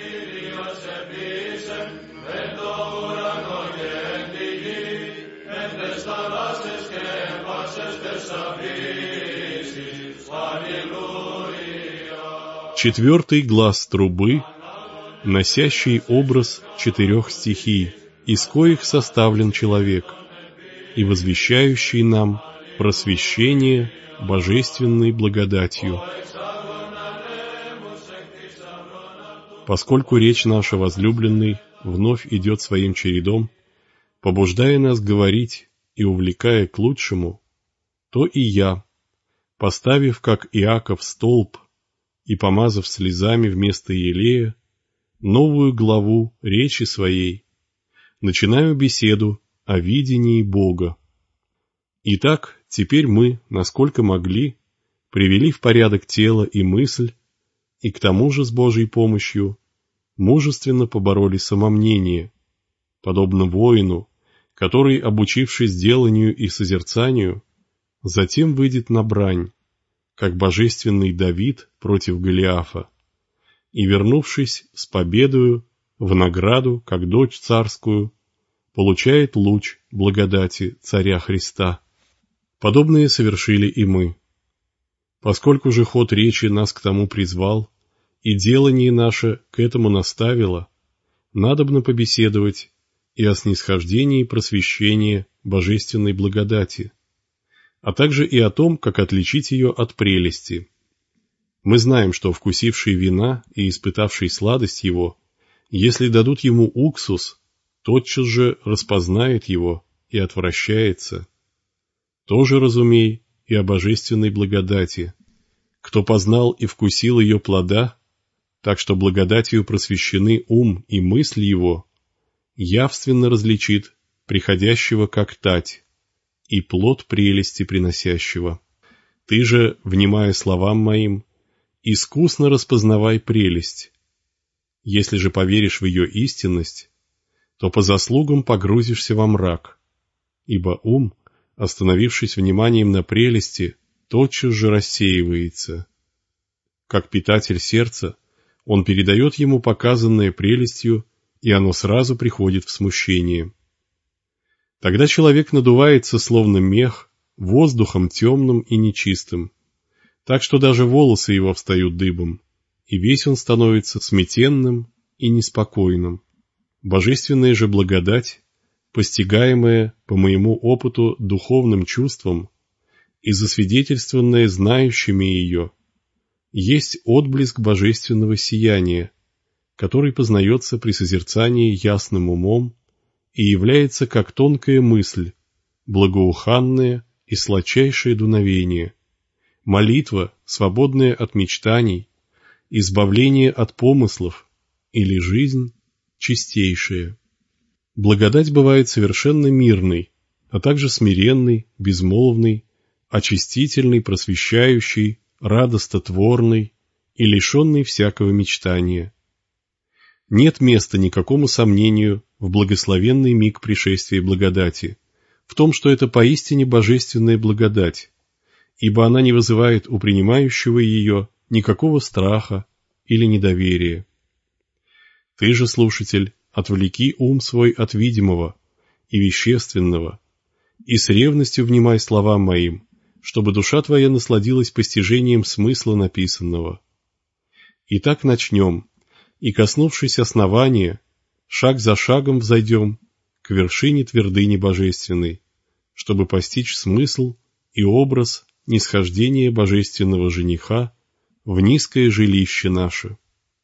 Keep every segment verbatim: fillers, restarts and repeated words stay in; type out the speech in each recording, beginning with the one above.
Четвертый глас трубы, носящий образ четырех стихий, из коих составлен человек, и возвещающий нам просвещение божественной благодатью. Поскольку речь наша, возлюбленный, вновь идет своим чередом, побуждая нас говорить и увлекая к лучшему, то и я, поставив, как Иаков, столб и помазав слезами вместо елея новую главу речи своей, начинаю беседу о видении Бога. Итак, теперь мы, насколько могли, привели в порядок тело и мысль, и к тому же с Божьей помощью мужественно побороли самомнение, подобно воину, который, обучившись деланию и созерцанию, затем выйдет на брань, как божественный Давид против Голиафа, и, вернувшись с победою в награду, как дочь царскую, получает луч благодати Царя Христа. Подобное совершили и мы. Поскольку же ход речи нас к тому призвал, и делание наше к этому наставило, надобно побеседовать и о снисхождении просвещения божественной благодати, а также и о том, как отличить ее от прелести. Мы знаем, что вкусивший вина и испытавший сладость его, если дадут ему уксус, тотчас же распознает его и отвращается. Тоже разумей и о божественной благодати. Кто познал и вкусил ее плода, так что благодатью просвещены ум и мысль его, явственно различит приходящего как тать и плод прелести приносящего. Ты же, внимая словам моим, искусно распознавай прелесть. Если же поверишь в ее истинность, то по заслугам погрузишься во мрак, ибо ум, остановившись вниманием на прелести, тотчас же рассеивается. Как питатель сердца, он передает ему показанное прелестью, и оно сразу приходит в смущение. Тогда человек надувается, словно мех, воздухом темным и нечистым, так что даже волосы его встают дыбом, и весь он становится смятенным и неспокойным. Божественная же благодать, постигаемая по моему опыту духовным чувством и засвидетельствованная знающими ее, есть отблеск божественного сияния, который познается при созерцании ясным умом и является как тонкая мысль, благоуханное и сладчайшее дуновение, молитва, свободная от мечтаний, избавление от помыслов или жизнь чистейшая. Благодать бывает совершенно мирной, а также смиренной, безмолвной, очистительной, просвещающей, радостотворной и лишенной всякого мечтания. Нет места никакому сомнению в благословенный миг пришествия благодати, в том, что это поистине божественная благодать, ибо она не вызывает у принимающего ее никакого страха или недоверия. Ты же, слушатель, отвлеки ум свой от видимого и вещественного, и с ревностью внимай словам моим, чтобы душа твоя насладилась постижением смысла написанного. Итак, начнем, и, коснувшись основания, шаг за шагом взойдем к вершине твердыни божественной, чтобы постичь смысл и образ нисхождения божественного жениха в низкое жилище наше.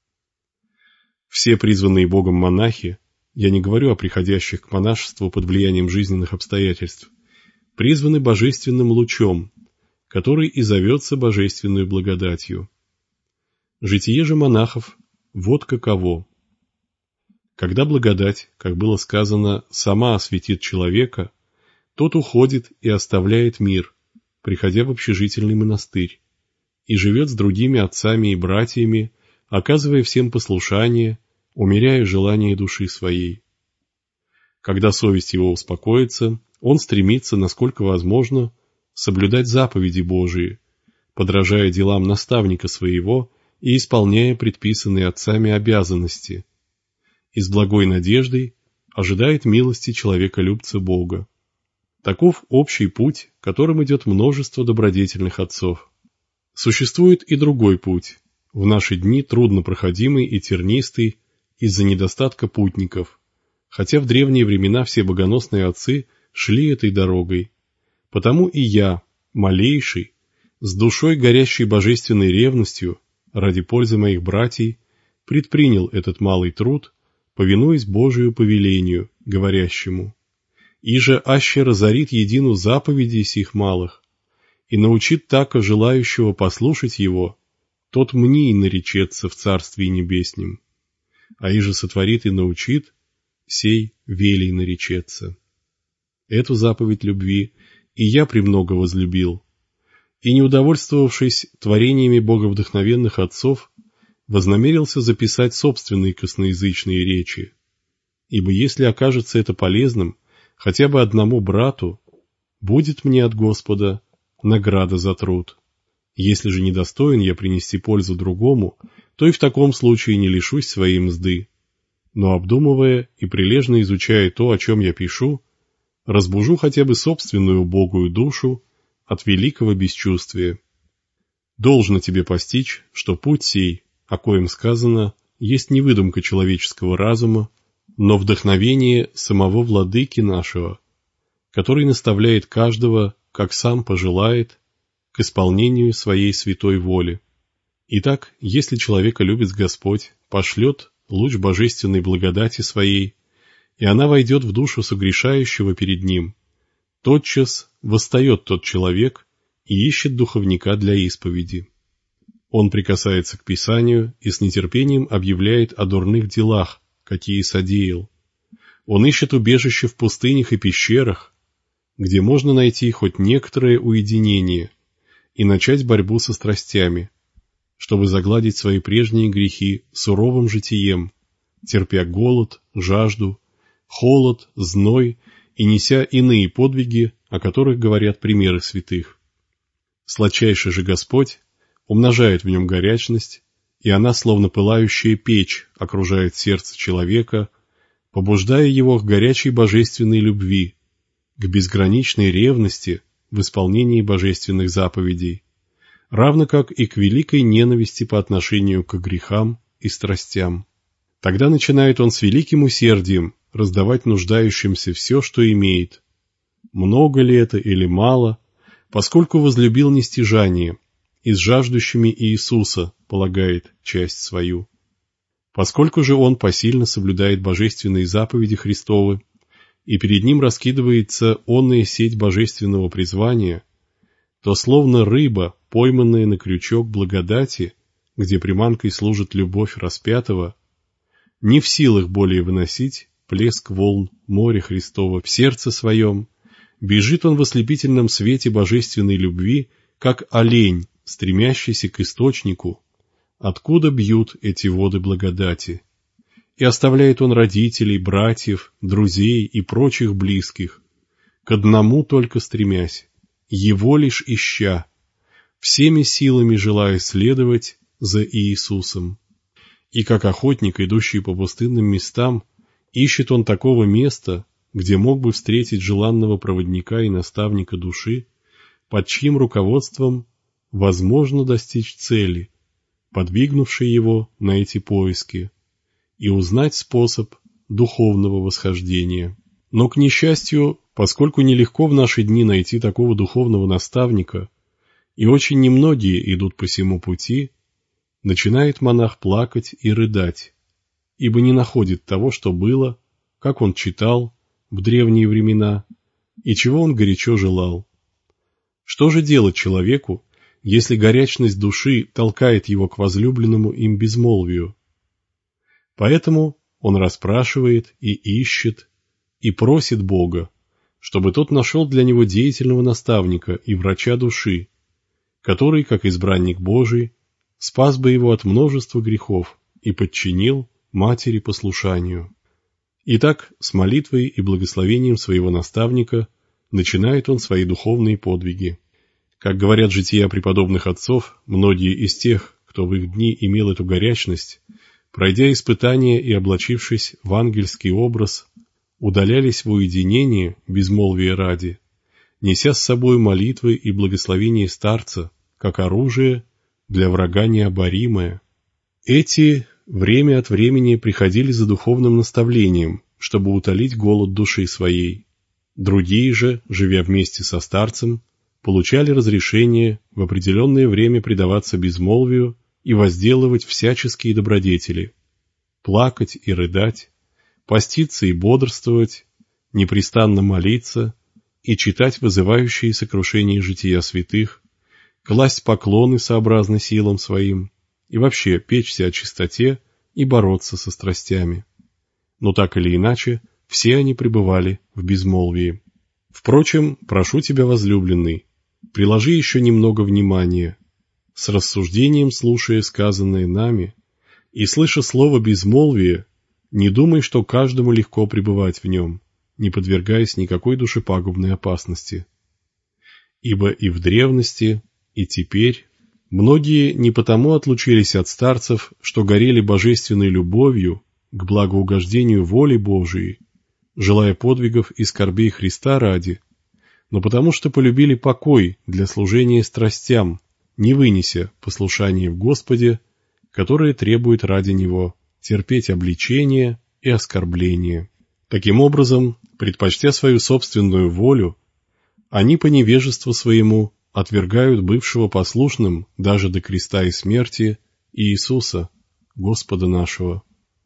Все призванные Богом монахи, я не говорю о приходящих к монашеству под влиянием жизненных обстоятельств, призваны божественным лучом, который и зовется божественной благодатью. Житие же монахов вот каково. Когда благодать, как было сказано, сама осветит человека, тот уходит и оставляет мир, приходя в общежительный монастырь, и живет с другими отцами и братьями, оказывая всем послушание, умеряя желания души своей. Когда совесть его успокоится, он стремится, насколько возможно, соблюдать заповеди Божии, подражая делам наставника своего и исполняя предписанные отцами обязанности, и с благой надеждой ожидает милости человеколюбца Бога. Таков общий путь, которым идет множество добродетельных отцов. Существует и другой путь, в наши дни трудно проходимый и тернистый из-за недостатка путников, хотя в древние времена все богоносные отцы шли этой дорогой. Потому и я, малейший, с душой горящей божественной ревностью, ради пользы моих братьев, предпринял этот малый труд, повинуясь Божию повелению, говорящему: «Иже аще разорит едину заповедей сих малых, и научит тако желающего послушать его, тот мней наречется в Царствии Небеснем, а иже сотворит и научит, сей велей наречется». Эту заповедь любви и я премного возлюбил, и, не удовольствовавшись творениями боговдохновенных отцов, вознамерился записать собственные косноязычные речи, ибо если окажется это полезным хотя бы одному брату, будет мне от Господа награда за труд. Если же недостоин я принести пользу другому, то и в таком случае не лишусь своей мзды. Но обдумывая и прилежно изучая то, о чем я пишу, разбужу хотя бы собственную убогую душу от великого бесчувствия. Должно тебе постичь, что путь сей, о коем сказано, есть не выдумка человеческого разума, но вдохновение самого Владыки нашего, который наставляет каждого, как сам пожелает, к исполнению своей святой воли. Итак, если человека любит Господь, пошлет луч божественной благодати своей, и она войдет в душу согрешающего перед ним, тотчас восстает тот человек и ищет духовника для исповеди. Он прикасается к Писанию и с нетерпением объявляет о дурных делах, какие содеял. Он ищет убежище в пустынях и пещерах, где можно найти хоть некоторое уединение и начать борьбу со страстями, чтобы загладить свои прежние грехи суровым житием, терпя голод, жажду, холод, зной и неся иные подвиги, о которых говорят примеры святых. Сладчайший же Господь умножает в нем горячность, и она, словно пылающая печь, окружает сердце человека, побуждая его к горячей божественной любви, к безграничной ревности в исполнении божественных заповедей, равно как и к великой ненависти по отношению к грехам и страстям. Тогда начинает он с великим усердием раздавать нуждающимся все, что имеет. Много ли это или мало, поскольку возлюбил нестяжание, и с жаждущими Иисуса полагает часть свою. Поскольку же он посильно соблюдает божественные заповеди Христовы, и перед ним раскидывается онная сеть божественного призвания, то словно рыба, пойманная на крючок благодати, где приманкой служит любовь распятого, не в силах более выносить плеск волн моря Христова в сердце своем, бежит он в ослепительном свете божественной любви, как олень, стремящийся к источнику, откуда бьют эти воды благодати. И оставляет он родителей, братьев, друзей и прочих близких, к одному только стремясь, его лишь ища, всеми силами желая следовать за Иисусом. И как охотник, идущий по пустынным местам, ищет он такого места, где мог бы встретить желанного проводника и наставника души, под чьим руководством возможно достичь цели, подвигнувшей его на эти поиски, и узнать способ духовного восхождения. Но, к несчастью, поскольку нелегко в наши дни найти такого духовного наставника, и очень немногие идут по сему пути, начинает монах плакать и рыдать, ибо не находит того, что было, как он читал в древние времена, и чего он горячо желал. Что же делать человеку, если горячность души толкает его к возлюбленному им безмолвию? Поэтому он расспрашивает и ищет, и просит Бога, чтобы тот нашел для него деятельного наставника и врача души, который, как избранник Божий, спас бы его от множества грехов и подчинил матери послушанию. Итак, с молитвой и благословением своего наставника начинает он свои духовные подвиги. Как говорят жития преподобных отцов, многие из тех, кто кто в их дни имел эту горячность, пройдя испытания и облачившись в ангельский образ, удалялись в уединение безмолвия ради, неся с собой молитвы и благословение старца, как оружие для врага необоримое. Эти время от времени приходили за духовным наставлением, чтобы утолить голод души своей. Другие же, живя вместе со старцем, получали разрешение в определенное время предаваться безмолвию и возделывать всяческие добродетели, плакать и рыдать, поститься и бодрствовать, непрестанно молиться и читать вызывающие сокрушение жития святых, класть поклоны сообразно силам своим и вообще печься о чистоте и бороться со страстями. Но так или иначе, все они пребывали в безмолвии. Впрочем, прошу тебя, возлюбленный, приложи еще немного внимания, с рассуждением слушая сказанное нами, и, слыша слово «безмолвие», не думай, что каждому легко пребывать в нем, не подвергаясь никакой душепагубной опасности. Ибо и в древности, и теперь многие не потому отлучились от старцев, что горели божественной любовью к благоугождению воли Божией, желая подвигов и скорбей Христа ради, но потому что полюбили покой для служения страстям, не вынеся послушания в Господе, которое требует ради Него терпеть обличение и оскорбление. Таким образом, предпочтя свою собственную волю, они по невежеству своему отвергают бывшего послушным даже до креста и смерти Иисуса, Господа нашего.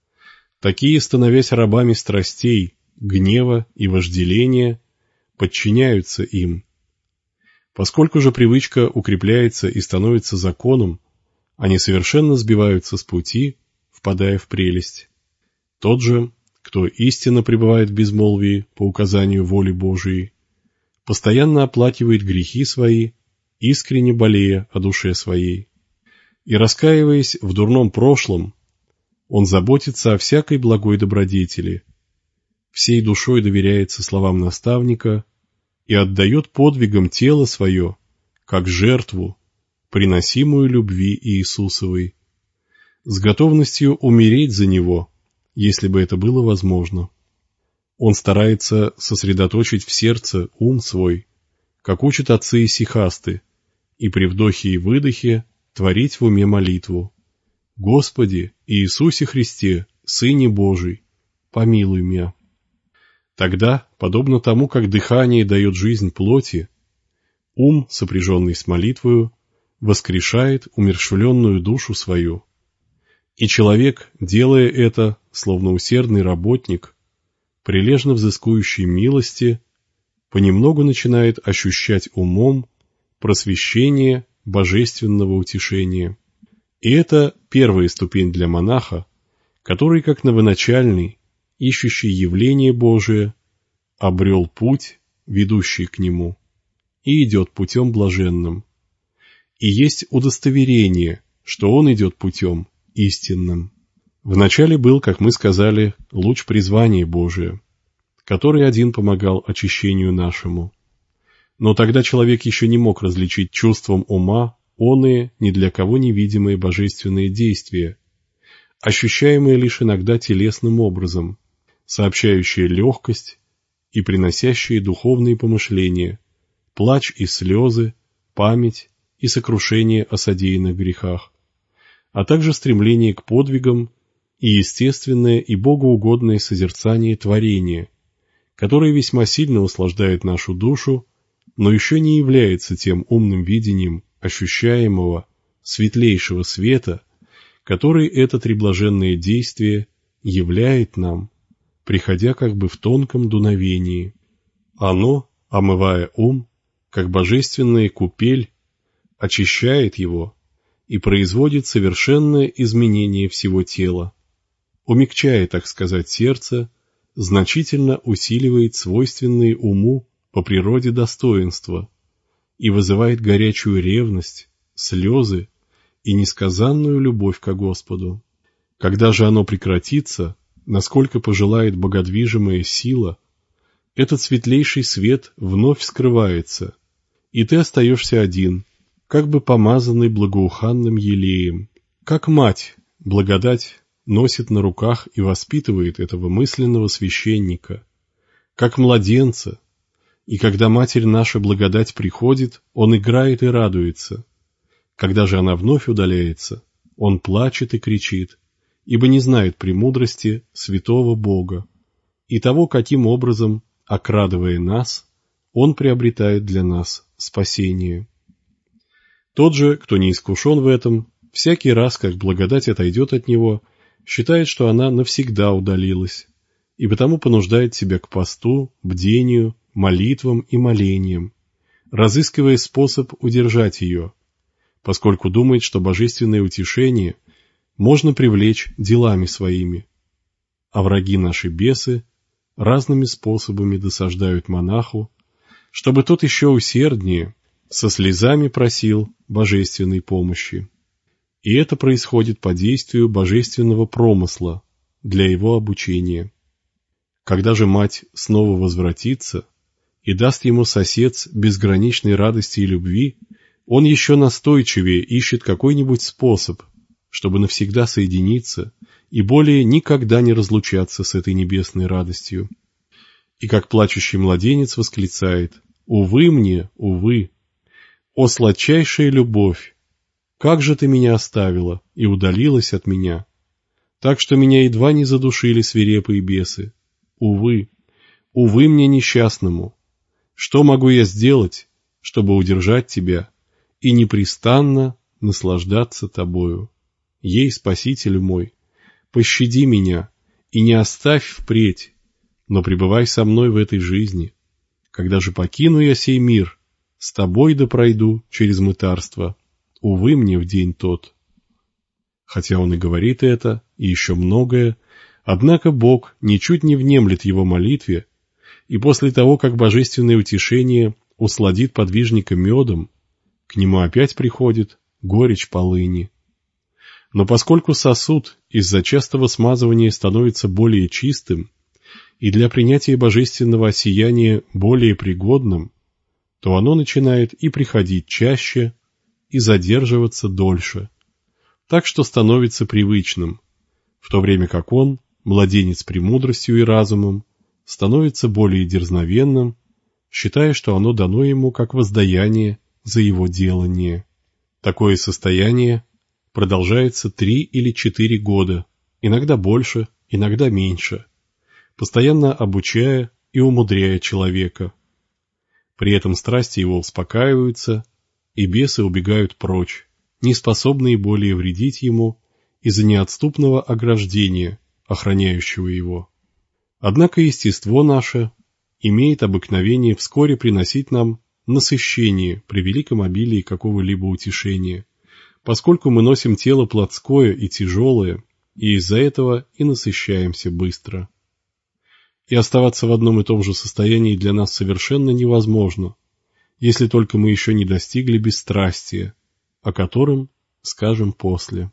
Такие, становясь рабами страстей, гнева и вожделения, подчиняются им. Поскольку же привычка укрепляется и становится законом, они совершенно сбиваются с пути, впадая в прелесть. Тот же, кто истинно пребывает в безмолвии по указанию воли Божией, постоянно оплакивает грехи свои, искренне болея о душе своей. И, раскаиваясь в дурном прошлом, он заботится о всякой благой добродетели, всей душой доверяется словам наставника и отдает подвигам тело свое, как жертву, приносимую любви Иисусовой, с готовностью умереть за Него, если бы это было возможно. Он старается сосредоточить в сердце ум свой, как учат отцы исихасты, и при вдохе и выдохе творить в уме молитву: «Господи, Иисусе Христе, Сыне Божий, помилуй меня». Тогда, подобно тому, как дыхание дает жизнь плоти, ум, сопряженный с молитвою, воскрешает умерщвленную душу свою. И человек, делая это, словно усердный работник, прилежно взыскующий милости, понемногу начинает ощущать умом просвещение божественного утешения. И это первая ступень для монаха, который, как новоначальный, ищущий явление Божие, обрел путь, ведущий к нему, и идет путем блаженным. И есть удостоверение, что он идет путем истинным. Вначале был, как мы сказали, луч призвания Божия, который один помогал очищению нашему. Но тогда человек еще не мог различить чувством ума оные ни для кого невидимые божественные действия, ощущаемые лишь иногда телесным образом, сообщающие легкость и приносящие духовные помышления, плач и слезы, память и сокрушение о содеянных грехах, а также стремление к подвигам и естественное и богоугодное созерцание творения, которое весьма сильно услаждает нашу душу, но еще не является тем умным видением ощущаемого светлейшего света, который это треблаженное действие являет нам, приходя как бы в тонком дуновении. Оно, омывая ум, как божественная купель, очищает его и производит совершенное изменение всего тела, умягчая, так сказать, сердце, значительно усиливает свойственные уму по природе достоинства и вызывает горячую ревность, слезы и несказанную любовь ко Господу. Когда же оно прекратится, насколько пожелает богодвижимая сила, этот светлейший свет вновь скрывается, и ты остаешься один, как бы помазанный благоуханным елеем, Как мать, благодать носит на руках и воспитывает этого мысленного священника, как младенца, и когда Матерь наша благодать приходит, он играет и радуется. Когда же она вновь удаляется, он плачет и кричит, ибо не знает премудрости святого Бога и того, каким образом, окрадывая нас, он приобретает для нас спасение. Тот же, кто не искушен в этом, всякий раз, как благодать отойдет от него, считает, что она навсегда удалилась, и потому понуждает себя к посту, бдению, молитвам и молениям, разыскивая способ удержать ее, поскольку думает, что божественное утешение можно привлечь делами своими, а враги наши бесы разными способами досаждают монаху, чтобы тот еще усерднее, со слезами просил божественной помощи. И это происходит по действию божественного промысла для его обучения. Когда же мать снова возвратится и даст ему сосец безграничной радости и любви, он еще настойчивее ищет какой-нибудь способ, чтобы навсегда соединиться и более никогда не разлучаться с этой небесной радостью. И как плачущий младенец восклицает: «Увы мне, увы! О, сладчайшая любовь! Как же ты меня оставила и удалилась от меня, так что меня едва не задушили свирепые бесы! Увы, увы мне несчастному! Что могу я сделать, чтобы удержать тебя и непрестанно наслаждаться тобою? Ей, Спаситель мой, пощади меня и не оставь впредь, но пребывай со мной в этой жизни. Когда же покину я сей мир, с тобой да пройду через мытарство. Увы мне в день тот». Хотя он и говорит это, и еще многое, однако Бог ничуть не внемлет его молитве, и после того, как божественное утешение усладит подвижника медом, к нему опять приходит горечь полыни. Но поскольку сосуд из-за частого смазывания становится более чистым и для принятия божественного осияния более пригодным, то оно начинает и приходить чаще, и задерживаться дольше, так что становится привычным, в то время как он, младенец премудростью и разумом, становится более дерзновенным, считая, что оно дано ему как воздаяние за его делание. Такое состояние продолжается три или четыре года, иногда больше, иногда меньше, постоянно обучая и умудряя человека. При этом страсти его успокаиваются, и бесы убегают прочь, не способные более вредить ему из-за неотступного ограждения, охраняющего его. Однако естество наше имеет обыкновение вскоре приносить нам насыщение при великом обилии какого-либо утешения, поскольку мы носим тело плотское и тяжелое, и из-за этого и насыщаемся быстро. И оставаться в одном и том же состоянии для нас совершенно невозможно, если только мы еще не достигли бесстрастия, о котором скажем после.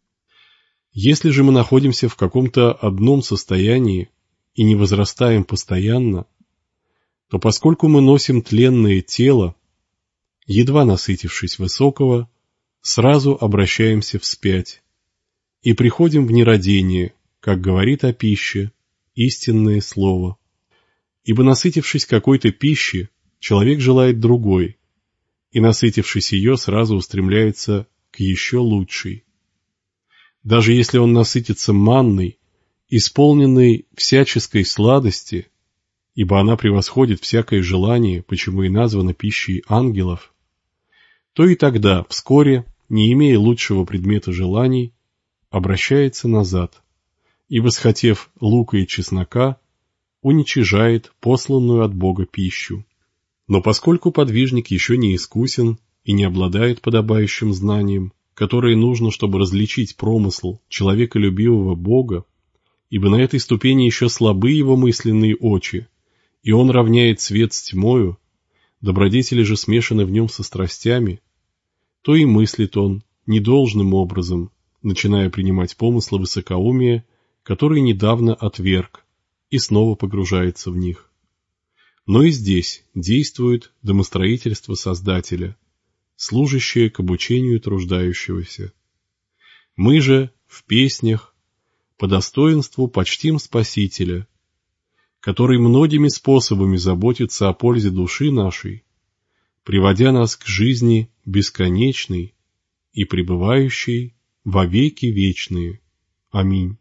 Если же мы находимся в каком-то одном состоянии и не возрастаем постоянно, то поскольку мы носим тленное тело, едва насытившись высокого, сразу обращаемся вспять и приходим в нерадение, как говорит о пище истинное слово. Ибо насытившись какой-то пищи, человек желает другой, и насытившись ее, сразу устремляется к еще лучшей. Даже если он насытится манной, исполненной всяческой сладости, ибо она превосходит всякое желание, почему и названа пищей ангелов, то и тогда, вскоре, не имея лучшего предмета желаний, обращается назад, ибо, схотев лука и чеснока, уничижает посланную от Бога пищу. Но поскольку подвижник еще не искусен и не обладает подобающим знанием, которое нужно, чтобы различить промысл человеколюбивого Бога, ибо на этой ступени еще слабы его мысленные очи, и он равняет свет с тьмою, добродетели же смешаны в нем со страстями, то и мыслит он недолжным образом, начиная принимать помыслы высокоумия, который недавно отверг, и снова погружается в них. Но и здесь действует домостроительство Создателя, служащее к обучению труждающегося. Мы же в песнях по достоинству почтим Спасителя, который многими способами заботится о пользе души нашей, приводя нас к жизни бесконечной и пребывающей во веки вечные. Аминь.